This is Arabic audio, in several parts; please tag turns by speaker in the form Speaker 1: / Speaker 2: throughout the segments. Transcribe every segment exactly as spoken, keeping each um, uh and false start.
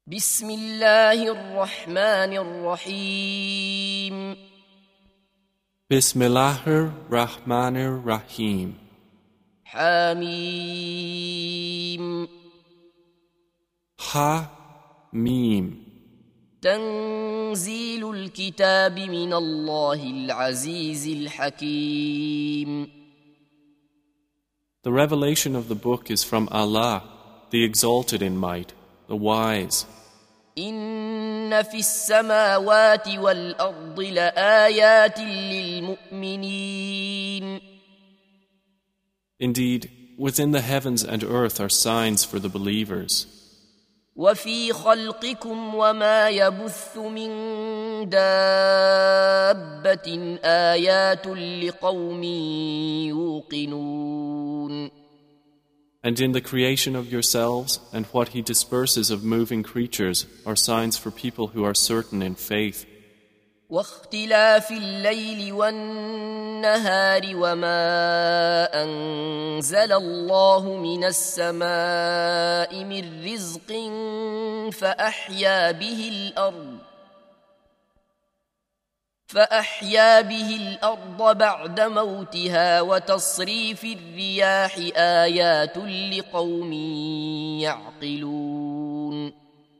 Speaker 1: بسم الله الرحمن الرحيم
Speaker 2: Bismillahir Rahmanir Rahim.
Speaker 1: حميم
Speaker 2: Ha Mim.
Speaker 1: تنزيل الكتاب من الله العزيز الحكيم.
Speaker 2: The revelation of the book is from Allah, the exalted in might, the wise.
Speaker 1: إن في السماوات والأرض لآيات للمؤمنين.
Speaker 2: Indeed, within the heavens and earth are signs for the believers.
Speaker 1: وفي خلقكم وما يبث من دابة آيات لقوم يوقنون.
Speaker 2: And in the creation of yourselves and what He disperses of moving creatures are signs for people who are certain in faith.
Speaker 1: واختلاف الليل والنهار وما أنزل الله من السماء من رزق فأحيا به الأرض فأحيا به الأرض بعد موتها وتصريف الرياح آيات لقوم يعقلون.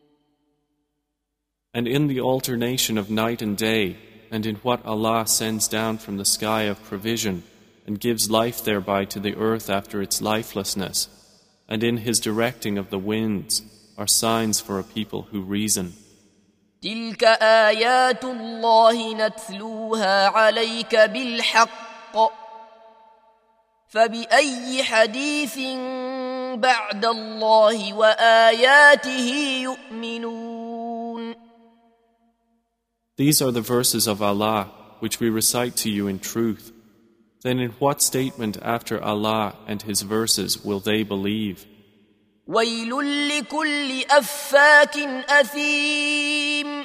Speaker 2: And in the alternation of night and day, and in what Allah sends down from the sky of provision, and gives life thereby to the earth after its lifelessness, and in His directing of the winds, are signs for a people who reason.
Speaker 1: تلك آيات الله نتلوها عليك بالحق فبأي حديث بعد الله وآياته يؤمنون.
Speaker 2: These are the verses of Allah which we recite to you in truth. Then in what statement after Allah and His verses will they believe?
Speaker 1: ويل لكل أفاك أثيم.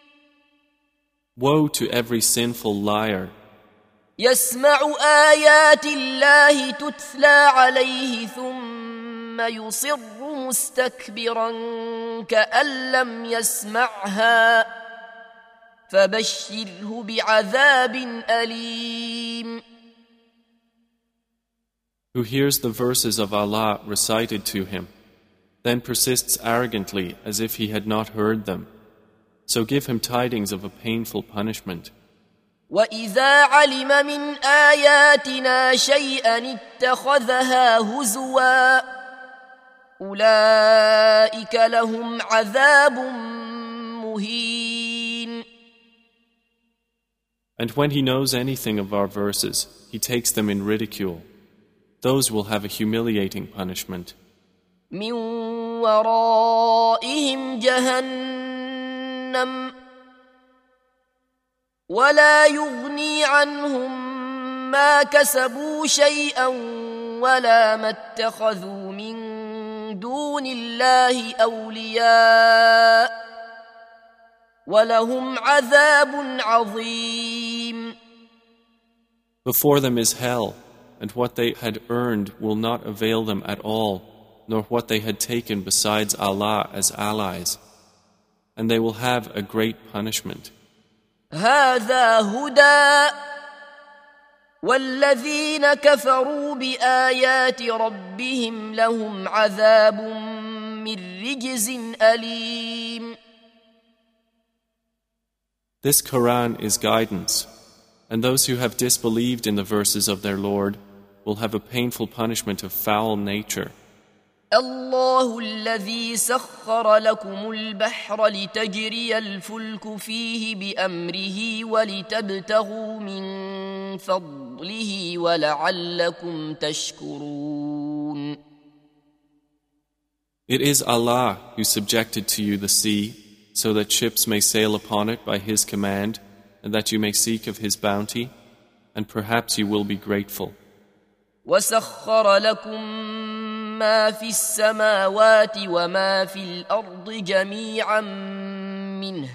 Speaker 2: Woe to every sinful liar
Speaker 1: يسمع آيات الله تتلى عليه ثم يصر مستكبرا كأن لم يسمعها فبشره بعذاب أليم.
Speaker 2: who hears the verses of Allah recited to him, then persists arrogantly as if he had not heard them. So give him tidings of a painful punishment.
Speaker 1: وَإِذَا عَلِمَ مِنْ آيَاتِنَا شَيْئًا اتَّخَذَهَا هُزُوًا أُولَئِكَ لَهُمْ عَذَابٌ مُهِينٌ.
Speaker 2: And when he knows anything of our verses, he takes them in ridicule. Those will have a humiliating punishment.
Speaker 1: مِنْ وَرَائِهِمْ جَهَنَّمُ ولا يغني عنهم ما كسبوا شيئا ولا ما اتخذوا من دون الله أولياء ولهم عذاب عظيم.
Speaker 2: Before them is hell, and what they had earned will not avail them at all, nor what they had taken besides Allah as allies, and they will have a great punishment.
Speaker 1: هذا هدى والذين كفروا بآيات ربهم لهم عذاب من رجز أليم.
Speaker 2: This Quran is guidance, and those who have disbelieved in the verses of their Lord will have a painful punishment of foul nature.
Speaker 1: الله الذي سخر لكم البحر لتجري الفلك فيه بأمره ولتبتغوا من فضله ولعلكم تشكرون.
Speaker 2: It is Allah who subjected to you the sea, so that ships may sail upon it by His command, and that you may seek of His bounty, and perhaps you will be grateful.
Speaker 1: وسخر لكم ما في السماوات وما في الأرض جميعا منه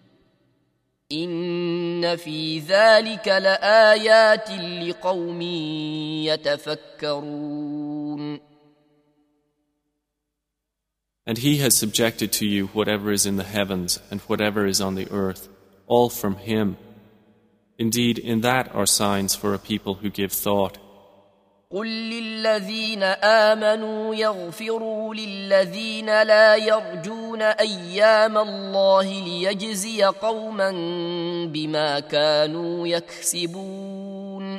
Speaker 1: إن في ذلك لآيات لقوم يتفكرون.
Speaker 2: And He has subjected to you whatever is in the heavens and whatever is on the earth, all from Him. Indeed, in that are signs for a people who give thought.
Speaker 1: قل للذين آمنوا يغفروا للذين لا يرجون أيام الله ليجزي قوما بما كانوا يكسبون.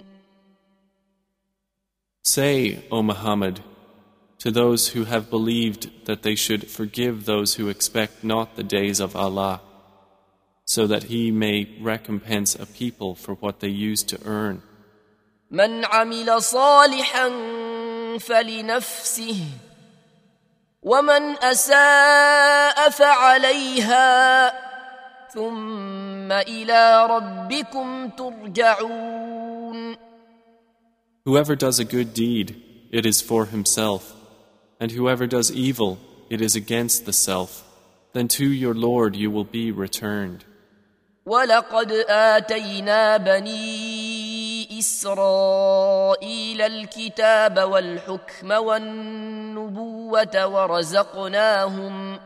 Speaker 2: Say, O Muhammad, to those who have believed that they should forgive those who expect not the days of Allah, so that He may recompense a people for what they used to earn.
Speaker 1: من عمل صالحا فلنفسه ومن أساء فعليها ثم إلى ربكم ترجعون.
Speaker 2: Whoever does a good deed, it is for himself, and whoever does evil, it is against the self. Then to your Lord you will be returned.
Speaker 1: ولقد آتينا بني إسرائيل الكتاب والحكم والنبوة ورزقناهم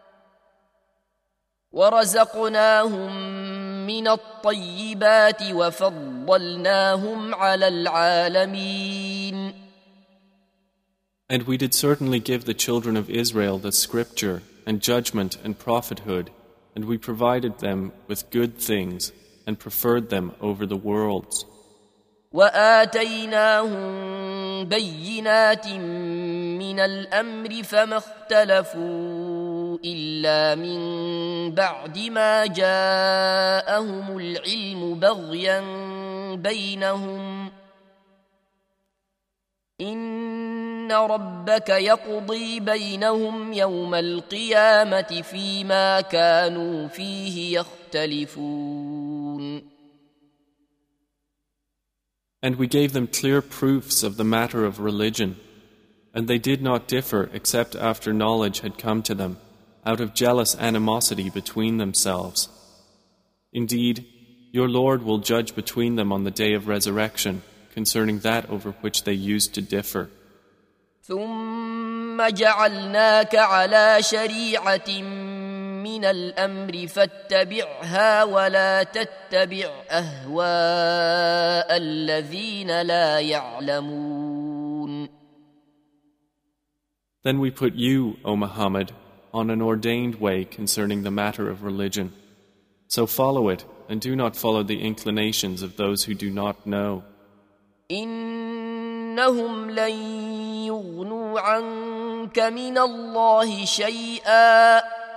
Speaker 1: ورزقناهم من الطيبات وفضلناهم على العالمين.
Speaker 2: And we did certainly give the children of Israel the scripture and judgment and prophethood, and we provided them with good things and preferred them over the worlds.
Speaker 1: وآتيناهم بينات من الأمر فما اختلفوا إلا من بعد ما جاءهم العلم بغيا بينهم إن ربك يقضي بينهم يوم القيامة فيما كانوا فيه يختلفون.
Speaker 2: And we gave them clear proofs of the matter of religion, and they did not differ except after knowledge had come to them, out of jealous animosity between themselves. Indeed, your Lord will judge between them on the day of resurrection concerning that over which they used to differ.
Speaker 1: ثم جعلناك على شريعة من الأمر فاتبعها ولا تتبع أهواء الذين لا يعلمون.
Speaker 2: Then we put you, O Muhammad, on an ordained way concerning the matter of religion. So follow it, and do not follow the inclinations of those who do not know.
Speaker 1: إنهم لن يغنوا عنك من الله شيئا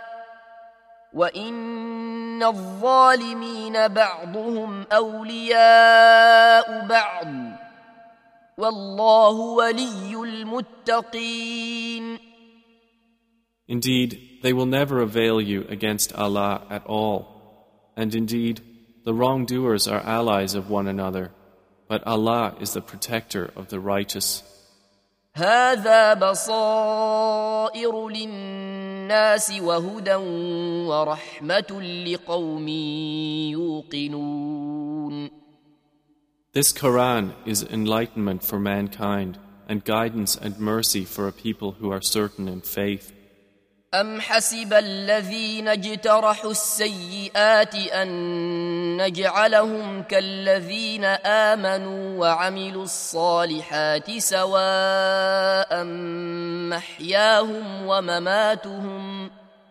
Speaker 1: وإن الظالمين بعضهم أولياء بعض والله ولي المتقين.
Speaker 2: Indeed, they will never avail you against Allah at all. And indeed, the wrongdoers are allies of one another. But Allah is the protector of the righteous.
Speaker 1: هذا بصائر للناس وهدى ورحمة لقوم يوقنون.
Speaker 2: This Quran is enlightenment for mankind and guidance and mercy for a people who are certain in faith.
Speaker 1: أم حسب الذين اجترحوا السيئات أن نجعلهم كالذين آمنوا وعملوا الصالحات سواء محياهم ومماتهم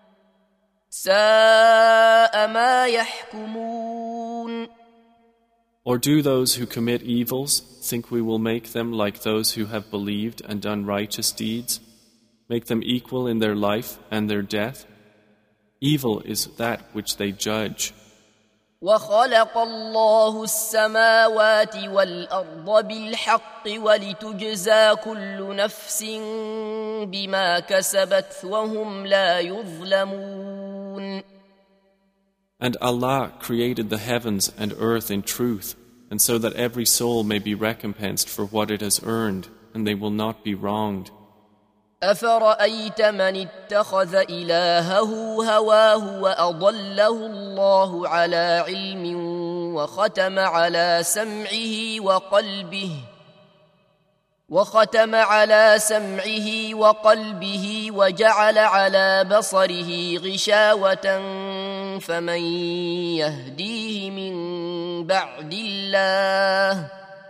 Speaker 1: ساء ما يحكمون.
Speaker 2: Or do those who commit evils think we will make them like those who have believed and done righteous deeds? Make them equal in their life and their death? Evil is that which they judge.
Speaker 1: وخلق الله السماوات والأرض بالحق ولتجزى كل نفس بما كسبت وهم لا يظلمون.
Speaker 2: And Allah created the heavens and earth in truth, and so that every soul may be recompensed for what it has earned, and they will not be wronged.
Speaker 1: أفرأيت من اتخذ إلهه هواه وأضله الله على علم وختم على سمعه وقلبه وختم على سمعه وقلبه وجعل على بصره غشاوة فمن يهديه من بعد الله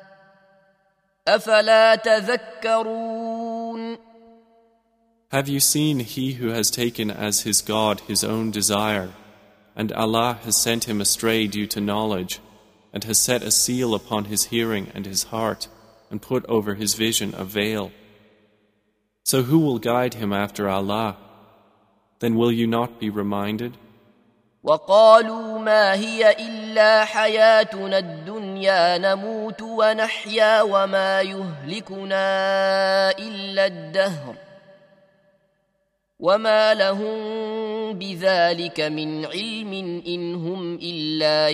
Speaker 1: أفلا تذكرون.
Speaker 2: Have you seen he who has taken as his God his own desire, and Allah has sent him astray due to knowledge, and has set a seal upon his hearing and his heart, and put over his vision a veil? So who will guide him after Allah? Then will you not be reminded?
Speaker 1: وقالوا ما هي إلا حياتنا الدنيا نموت ونحيا وما يهلكنا إلا الدهر وما لهم بذلك من علم إن هم إلا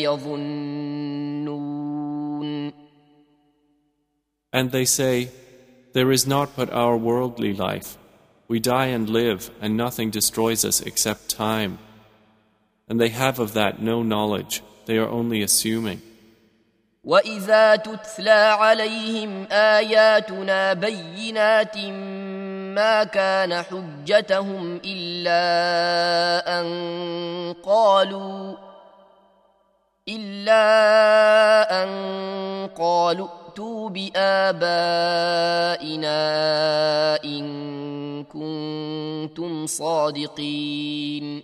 Speaker 1: يظنون.
Speaker 2: And they say, there is not but our worldly life. We die and live, and nothing destroys us except time. And they have of that no knowledge, they are only assuming.
Speaker 1: وَإِذَا تُتْلَى عَلَيْهِمْ آيَاتُنَا بَيِّنَاتٍ مَا كَانَ حُجَّتَهُمْ إِلَّا أَن قَالُوا إِلَّا أَن قَالُوا ائْتُوا بِآبَائِنَا إِن كُنتُمْ صَادِقِينَ.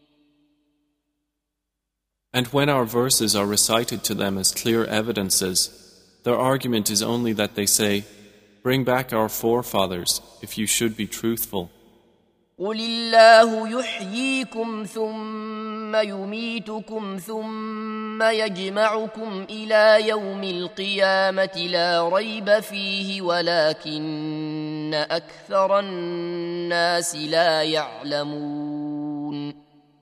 Speaker 2: And when our verses are recited to them as clear evidences, their argument is only that they say, bring back our forefathers, if you should be truthful.
Speaker 1: قُلِ اللَّهُ يُحْيِيكُمْ ثُمَّ يُمِيتُكُمْ ثُمَّ يَجْمَعُكُمْ إِلَى يَوْمِ الْقِيَامَةِ لَا رَيْبَ فِيهِ وَلَكِنَّ أَكْثَرَ النَّاسِ لَا يَعْلَمُونَ.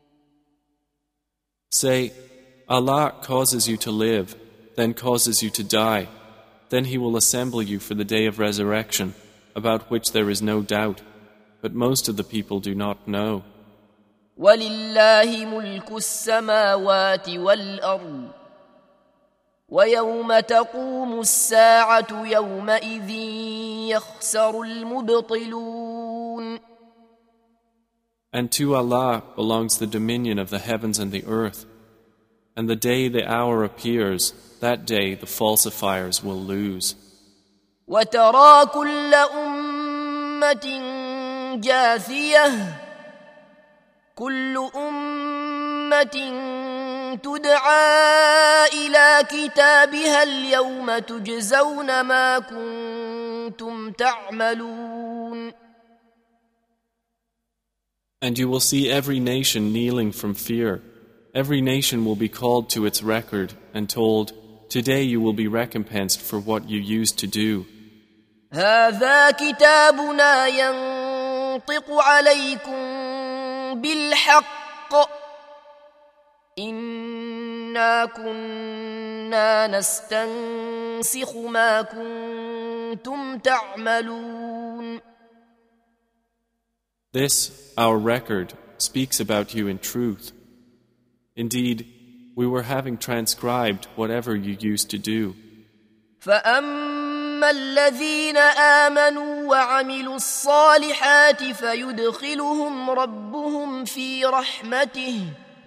Speaker 2: Say, Allah causes you to live, then causes you to die. Then He will assemble you for the day of resurrection, about which there is no doubt. But most of the people do not know.
Speaker 1: وَلِلَّهِ مُلْكُ السَّمَاوَاتِ وَالْأَرْضِ وَيَوْمَ تَقُومُ السَّاعَةُ يَوْمَئِذٍ يَخْسَرُ الْمُبْطِلُونَ.
Speaker 2: And to Allah belongs the dominion of the heavens and the earth. And the day the hour appears, that day the falsifiers will lose.
Speaker 1: وَتَرَى كُلَّ أُمَّةٍ جاثية كل أمة تدعى إلى كتابها اليوم تجزون ما كنتم تعملون.
Speaker 2: And you will see every nation kneeling from fear. Every nation will be called to its record and told, today you will be recompensed for what you used to do.
Speaker 1: هذا كتابنا ينطق عليكم بالحق إنا كنا نستنسخ ما كنتم تعملون.
Speaker 2: This, our record, speaks about you in truth. Indeed, we were having transcribed whatever you used to do.
Speaker 1: فَأَمَّا الَّذِينَ آمَنُوا وَعَمِلُوا الصَّالِحَاتِ فَيُدْخِلُهُمْ رَبُّهُمْ فِي رَحْمَتِهِ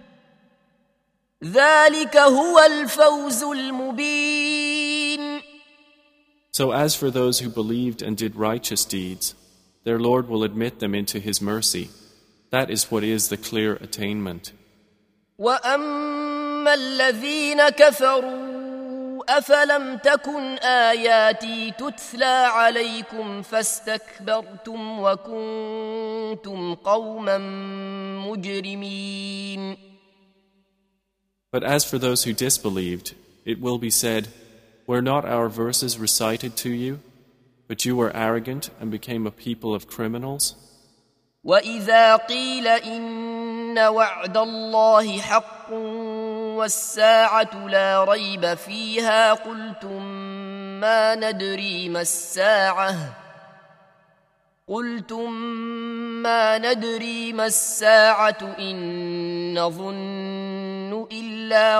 Speaker 1: ذَلِكَ هُوَ الْفَوْزُ الْمُبِينُ.
Speaker 2: So as for those who believed and did righteous deeds, their Lord will admit them into His mercy. That is what is the clear attainment.
Speaker 1: وَأَمَّا الَّذِينَ كَفَرُوا أَفَلَمْ تَكُنْ آيَاتِي تُتْلَى عَلَيْكُمْ فَاسْتَكْبَرْتُمْ وَكُنْتُمْ قَوْمًا مُجْرِمِينَ.
Speaker 2: But as for those who disbelieved, it will be said, were not our verses recited to you? But you were arrogant and became a people of criminals.
Speaker 1: وَإِذَا قِيلَ إِنَّ وَعْدَ اللَّهِ حَقٌّ وَالسَّاعَةُ لَا رَيْبَ فِيهَا قُلْتُمْ مَا نَدْرِي مَا السَّاعَةُ قُلْتُمْ مَا نَدْرِي مَا السَّاعَةُ إِن نَّظُنُّ إِلَّا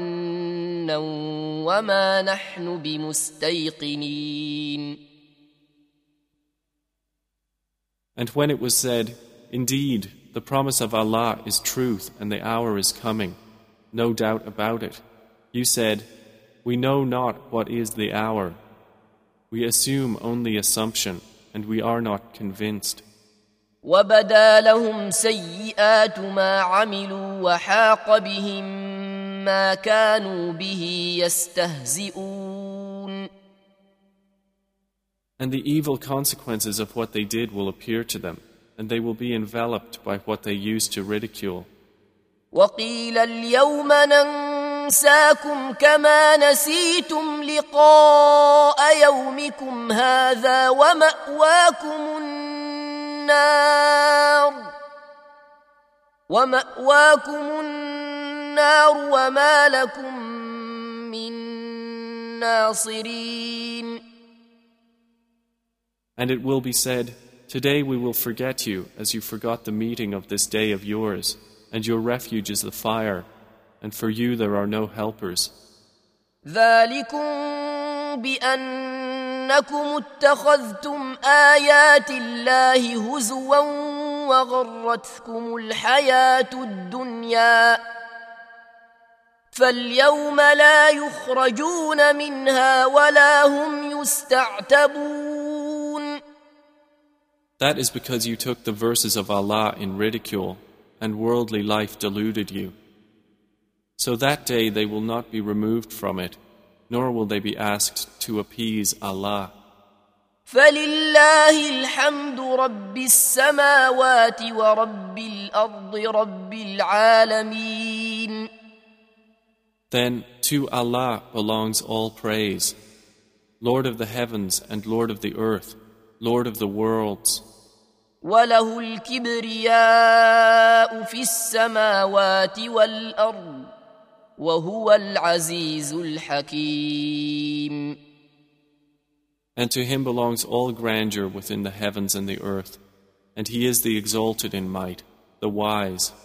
Speaker 1: ظَنًّا وَمَا نَحْنُ بِمُسْتَيْقِنِينَ.
Speaker 2: And when it was said, "Indeed, the promise of Allah is truth and the hour is coming, no doubt about it," you said, "We know not what is the hour. We assume only assumption, and we are not convinced."
Speaker 1: وَبَدَا لَهُمْ سَيِّئَاتُ مَا عَمِلُوا وَحَاقَ بِهِم مَّا كَانُوا بِهِ يَسْتَهْزِئُونَ.
Speaker 2: And the evil consequences of what they did will appear to them, and they will be enveloped by what they used to ridicule.
Speaker 1: وَقِيلَ الْيَوْمَ نَنسَاكُمْ كَمَا نَسِيتُمْ لِقَاءَ يَوْمِكُمْ هَٰذَا وَمَأْوَاكُمُ النَّارُ وَمَأْوَاكُمُ النَّارُ وَمَا لَكُم مِّن نَّاصِرِينَ.
Speaker 2: And it will be said, "Today we will forget you as you forgot the meeting of this day of yours, and your refuge is the fire, and for you there are no helpers."
Speaker 1: ذَلِكُمْ بِأَنَّكُمُ اتَّخَذْتُمْ آيَاتِ اللَّهِ هُزُوًا وَغَرَّتْكُمُ الْحَيَاةُ الدُّنْيَا فَالْيَوْمَ لَا يُخْرَجُونَ مِنْهَا وَلَا هُمْ يُسْتَعْتَبُونَ.
Speaker 2: That is because you took the verses of Allah in ridicule, and worldly life deluded you. So that day they will not be removed from it, nor will they be asked to appease Allah.
Speaker 1: فَلِلَّهِ الْحَمْدُ رَبِّ السَّمَاوَاتِ وَرَبِّ الْأَرْضِ رَبِّ الْعَالَمِينَ.
Speaker 2: Then to Allah belongs all praise, Lord of the heavens and Lord of the earth, Lord of the worlds.
Speaker 1: وَلَهُ الْكِبْرِيَاءُ فِي السَّمَاوَاتِ وَالْأَرْضِ وَهُوَ الْعَزِيزُ الْحَكِيمُ.
Speaker 2: And to him belongs all grandeur within the heavens and the earth, and he is the exalted in might, the wise.